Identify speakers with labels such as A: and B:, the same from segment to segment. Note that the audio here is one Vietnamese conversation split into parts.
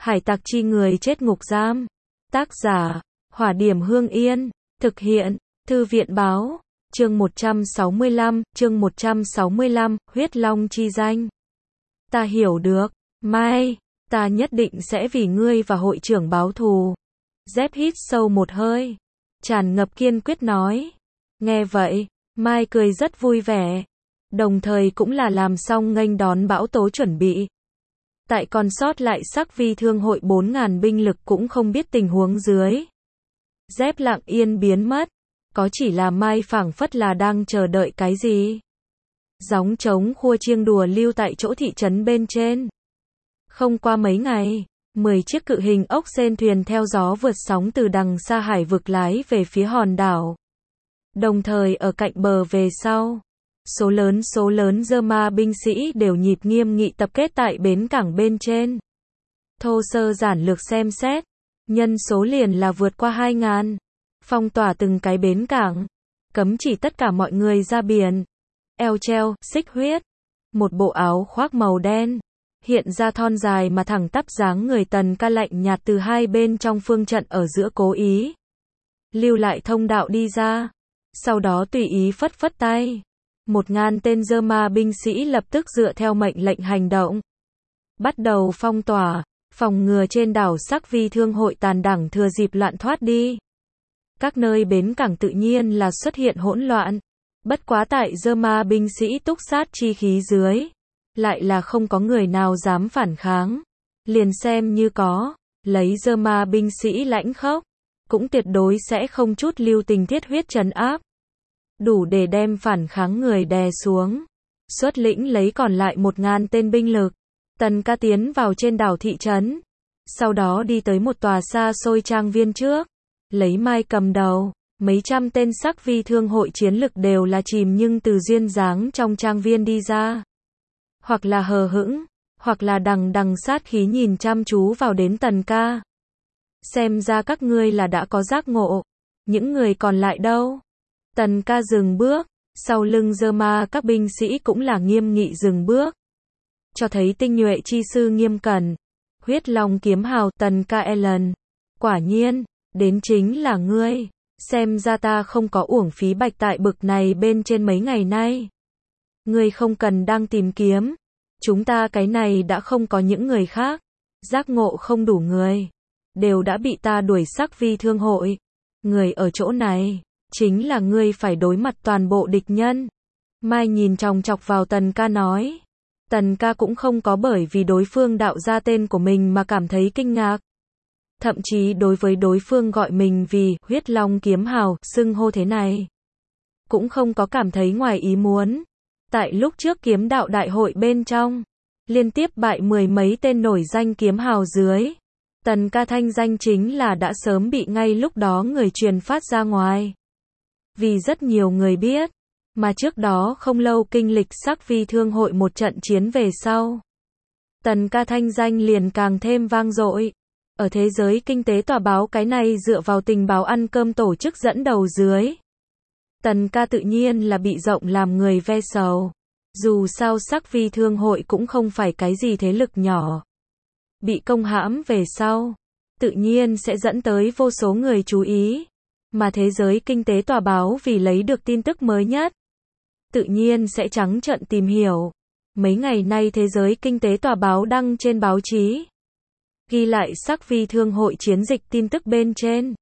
A: Hải tặc chi người chết ngục giam. Tác giả, Hỏa Điểm Hương Yên. Thực hiện, Thư viện báo. Chương 165, huyết long chi danh. Ta hiểu được, Mai, ta nhất định sẽ vì ngươi và hội trưởng báo thù. Zep hít sâu một hơi, tràn ngập kiên quyết nói. Nghe vậy, Mai cười rất vui vẻ, đồng thời cũng là làm xong nghênh đón bão tố chuẩn bị. Tại còn sót lại sắc vi thương hội 4.000 binh lực cũng không biết tình huống dưới. Zep lặng yên biến mất, có chỉ là Mai phảng phất là đang chờ đợi cái gì. Gióng trống khua chiêng đùa lưu tại chỗ thị trấn bên trên. Không qua mấy ngày, 10 chiếc cự hình ốc sên thuyền theo gió vượt sóng từ đằng xa hải vực lái về phía hòn đảo. Đồng thời ở cạnh bờ về sau, số lớn dơ ma binh sĩ đều nhịp nghiêm nghị tập kết tại bến cảng bên trên. Thô sơ giản lược xem xét, nhân số liền là vượt qua 2.000, phong tỏa từng cái bến cảng, cấm chỉ tất cả mọi người ra biển. Eo treo, xích huyết, một bộ áo khoác màu đen, hiện ra thon dài mà thẳng tắp dáng người Tần Ca lạnh nhạt từ hai bên trong phương trận ở giữa cố ý lưu lại thông đạo đi ra, sau đó tùy ý phất phất tay. 1.000 tên dơ ma binh sĩ lập tức dựa theo mệnh lệnh hành động, bắt đầu phong tỏa, phòng ngừa trên đảo sắc vi thương hội tàn đảng thừa dịp loạn thoát đi. Các nơi bến cảng tự nhiên là xuất hiện hỗn loạn, bất quá tại dơ ma binh sĩ túc sát chi khí dưới, lại là không có người nào dám phản kháng. Liền xem như có, lấy dơ ma binh sĩ lãnh khốc, cũng tuyệt đối sẽ không chút lưu tình thiết huyết trấn áp, đủ để đem phản kháng người đè xuống. Xuất lĩnh lấy còn lại 1.000 tên binh lực, Tần Ca tiến vào trên đảo thị trấn, sau đó đi tới một tòa xa xôi trang viên trước, lấy Mai cầm đầu, mấy trăm tên sắc vi thương hội chiến lực đều là chìm nhưng từ duyên dáng trong trang viên đi ra. Hoặc là hờ hững, hoặc là đằng đằng sát khí nhìn chăm chú vào đến Tần Ca. Xem ra các ngươi là đã có giác ngộ, những người còn lại đâu? Tần Ca dừng bước, sau lưng dơ ma các binh sĩ cũng là nghiêm nghị dừng bước, cho thấy tinh nhuệ chi sư nghiêm cẩn. Huyết long kiếm hào Tần Ca Ellen, quả nhiên, đến chính là ngươi, xem ra ta không có uổng phí bạch tại bực này bên trên mấy ngày nay. Ngươi không cần đang tìm kiếm, chúng ta cái này đã không có những người khác, giác ngộ không đủ người, đều đã bị ta đuổi sắc vi thương hội. Người ở chỗ này, chính là ngươi phải đối mặt toàn bộ địch nhân. Mai nhìn chòng chọc vào Tần Ca nói. Tần Ca cũng không có bởi vì đối phương đạo ra tên của mình mà cảm thấy kinh ngạc. Thậm chí đối với đối phương gọi mình vì huyết long kiếm hào, xưng hô thế này, cũng không có cảm thấy ngoài ý muốn. Tại lúc trước kiếm đạo đại hội bên trong, liên tiếp bại 10 mấy tên nổi danh kiếm hào dưới, Tần Ca thanh danh chính là đã sớm bị ngay lúc đó người truyền phát ra ngoài. Vì rất nhiều người biết, mà trước đó không lâu kinh lịch sắc vi thương hội một trận chiến về sau, Tần Ca thanh danh liền càng thêm vang dội. Ở thế giới kinh tế tòa báo cái này dựa vào tình báo ăn cơm tổ chức dẫn đầu dưới, Tần Ca tự nhiên là bị rộng làm người ve sầu. Dù sao sắc vi thương hội cũng không phải cái gì thế lực nhỏ. Bị công hãm về sau, tự nhiên sẽ dẫn tới vô số người chú ý. Mà thế giới kinh tế tòa báo vì lấy được tin tức mới nhất, tự nhiên sẽ trắng trợn tìm hiểu. Mấy ngày nay thế giới kinh tế tòa báo đăng trên báo chí, ghi lại sắc vi thương hội chiến dịch tin tức bên trên.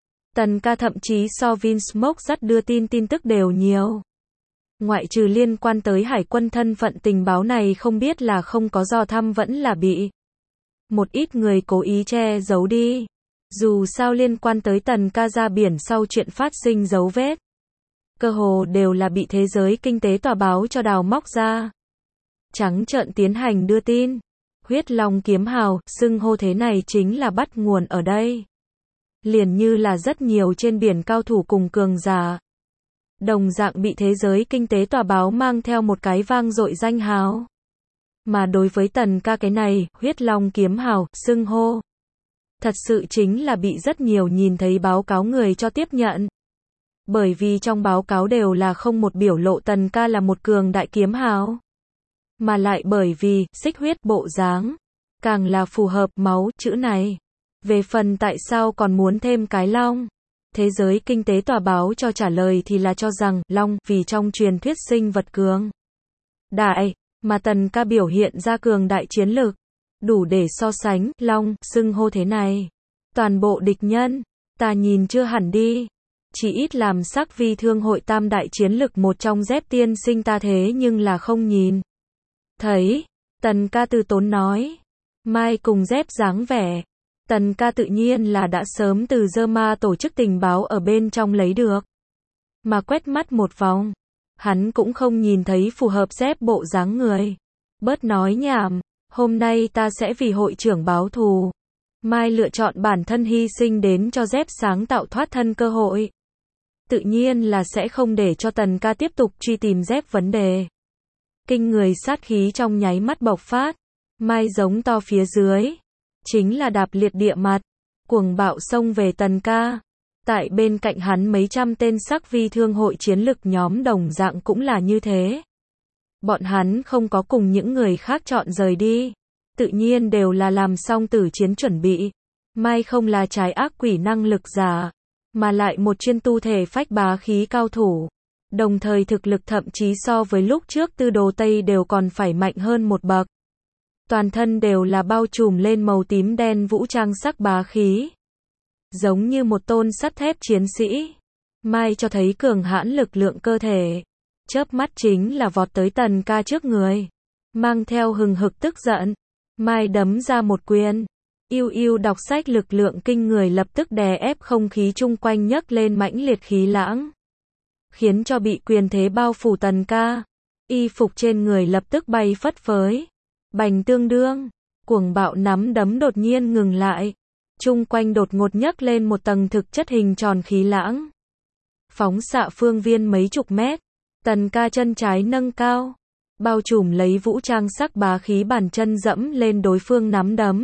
A: Tần Ca thậm chí so Vinsmoke dắt đưa tin tức đều nhiều. Ngoại trừ liên quan tới hải quân thân phận tình báo này không biết là không có do thăm vẫn là bị một ít người cố ý che giấu đi. Dù sao liên quan tới Tần Ca ra biển sau chuyện phát sinh dấu vết, cơ hồ đều là bị thế giới kinh tế tòa báo cho đào móc ra, trắng trợn tiến hành đưa tin. Huyết long kiếm hào, xưng hô thế này chính là bắt nguồn ở đây. Liền như là rất nhiều trên biển cao thủ cùng cường giả, đồng dạng bị thế giới kinh tế tòa báo mang theo một cái vang dội danh hào. Mà đối với Tần Ca cái này, huyết long kiếm hào, xưng hô, thật sự chính là bị rất nhiều nhìn thấy báo cáo người cho tiếp nhận. Bởi vì trong báo cáo đều là không một biểu lộ Tần Ca là một cường đại kiếm hào, mà lại bởi vì xích huyết bộ dáng, càng là phù hợp máu chữ này. Về phần tại sao còn muốn thêm cái long, thế giới kinh tế tòa báo cho trả lời thì là cho rằng, long, vì trong truyền thuyết sinh vật cường đại, mà Tần ca biểu hiện ra cường đại chiến lực, đủ để so sánh, long, xưng hô thế này. Toàn bộ địch nhân, ta nhìn chưa hẳn đi. Chỉ ít làm sắc vi thương hội tam đại chiến lực một trong Dép tiên sinh ta thế nhưng là không nhìn thấy. Tần ca từ tốn nói. Mai cùng Dép dáng vẻ. Tần ca tự nhiên là đã sớm từ dơ ma tổ chức tình báo ở bên trong lấy được. Mà quét mắt một vòng, hắn cũng không nhìn thấy phù hợp Dép bộ dáng người. Bớt nói nhảm, hôm nay ta sẽ vì hội trưởng báo thù. Mai lựa chọn bản thân hy sinh đến cho Dép sáng tạo thoát thân cơ hội. Tự nhiên là sẽ không để cho Tần ca tiếp tục truy tìm Dép vấn đề. Kinh người sát khí trong nháy mắt bộc phát. Mai giống to phía dưới. Chính là đạp liệt địa mặt. Cuồng bạo xông về Tần ca. Tại bên cạnh hắn mấy trăm tên sắc vi thương hội chiến lực nhóm đồng dạng cũng là như thế. Bọn hắn không có cùng những người khác chọn rời đi. Tự nhiên đều là làm xong tử chiến chuẩn bị. Mai không là trái ác quỷ năng lực giả, mà lại một chuyên tu thể phách bá khí cao thủ. Đồng thời thực lực thậm chí so với lúc trước Tư Đồ Tây đều còn phải mạnh hơn một bậc. Toàn thân đều là bao trùm lên màu tím đen vũ trang sắc bá khí. Giống như một tôn sắt thép chiến sĩ. Mai cho thấy cường hãn lực lượng cơ thể. Chớp mắt chính là vọt tới Tần ca trước người. Mang theo hừng hực tức giận. Mai đấm ra một quyền. Yêu đọc sách lực lượng kinh người lập tức đè ép không khí chung quanh nhấc lên mãnh liệt khí lãng. Khiến cho bị quyền thế bao phủ Tần ca. Y phục trên người lập tức bay phất phới. Bành tương đương. Cuồng bạo nắm đấm đột nhiên ngừng lại. Chung quanh đột ngột nhấc lên một tầng thực chất hình tròn khí lãng. Phóng xạ phương viên mấy chục mét. Tần ca chân trái nâng cao. Bao trùm lấy vũ trang sắc bá khí bàn chân dẫm lên đối phương nắm đấm.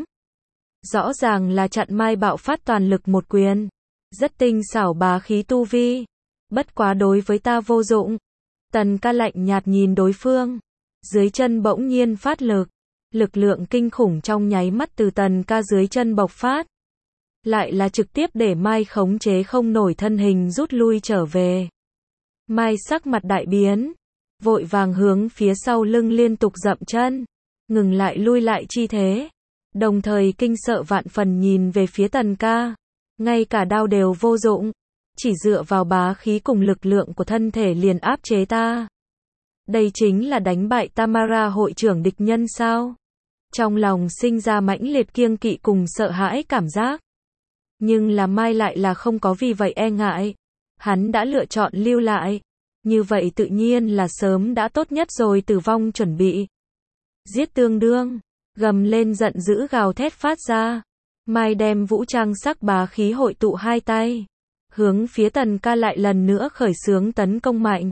A: Rõ ràng là chặn Mai bạo phát toàn lực một quyền. Rất tinh xảo bá khí tu vi. Bất quá đối với ta vô dụng. Tần ca lạnh nhạt nhìn đối phương. Dưới chân bỗng nhiên phát lực. Lực lượng kinh khủng trong nháy mắt từ Tần ca dưới chân bộc phát. Lại là trực tiếp để Mai khống chế không nổi thân hình rút lui trở về. Mai sắc mặt đại biến. Vội vàng hướng phía sau lưng liên tục dậm chân. Ngừng lại lui lại chi thế. Đồng thời kinh sợ vạn phần nhìn về phía Tần ca. Ngay cả đao đều vô dụng. Chỉ dựa vào bá khí cùng lực lượng của thân thể liền áp chế ta. Đây chính là đánh bại Tamara hội trưởng địch nhân sao? Trong lòng sinh ra mãnh liệt kiêng kỵ cùng sợ hãi cảm giác. Nhưng là Mai lại là không có vì vậy e ngại. Hắn đã lựa chọn lưu lại. Như vậy tự nhiên là sớm đã tốt nhất rồi tử vong chuẩn bị. Giết tương đương. Gầm lên giận dữ gào thét phát ra. Mai đem vũ trang sắc bá khí hội tụ hai tay. Hướng phía Tần ca lại lần nữa khởi xướng tấn công mạnh.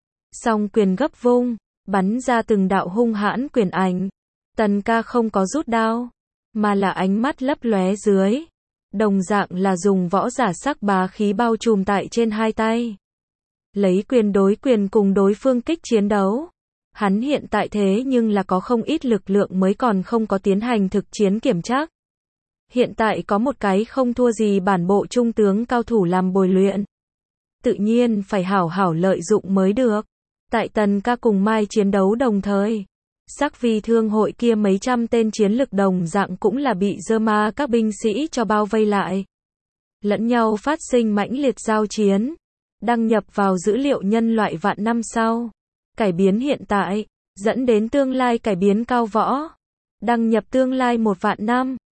A: Song quyền gấp vung. Bắn ra từng đạo hung hãn quyền ảnh. Tần ca không có rút đao. Mà là ánh mắt lấp lóe dưới. Đồng dạng là dùng võ giả sắc bá khí bao trùm tại trên hai tay. Lấy quyền đối quyền cùng đối phương kích chiến đấu. Hắn hiện tại thế nhưng là có không ít lực lượng mới còn không có tiến hành thực chiến kiểm tra. Hiện tại có một cái không thua gì bản bộ trung tướng cao thủ làm bồi luyện. Tự nhiên phải hảo hảo lợi dụng mới được. Tại Tần ca cùng Mai chiến đấu đồng thời. Sắc vi thương hội kia mấy trăm tên chiến lực đồng dạng cũng là bị dơ ma các binh sĩ cho bao vây lại. Lẫn nhau phát sinh mãnh liệt giao chiến. Đăng nhập vào dữ liệu nhân loại vạn năm sau. Cải biến hiện tại. Dẫn đến tương lai cải biến cao võ. Đăng nhập tương lai 1 vạn năm.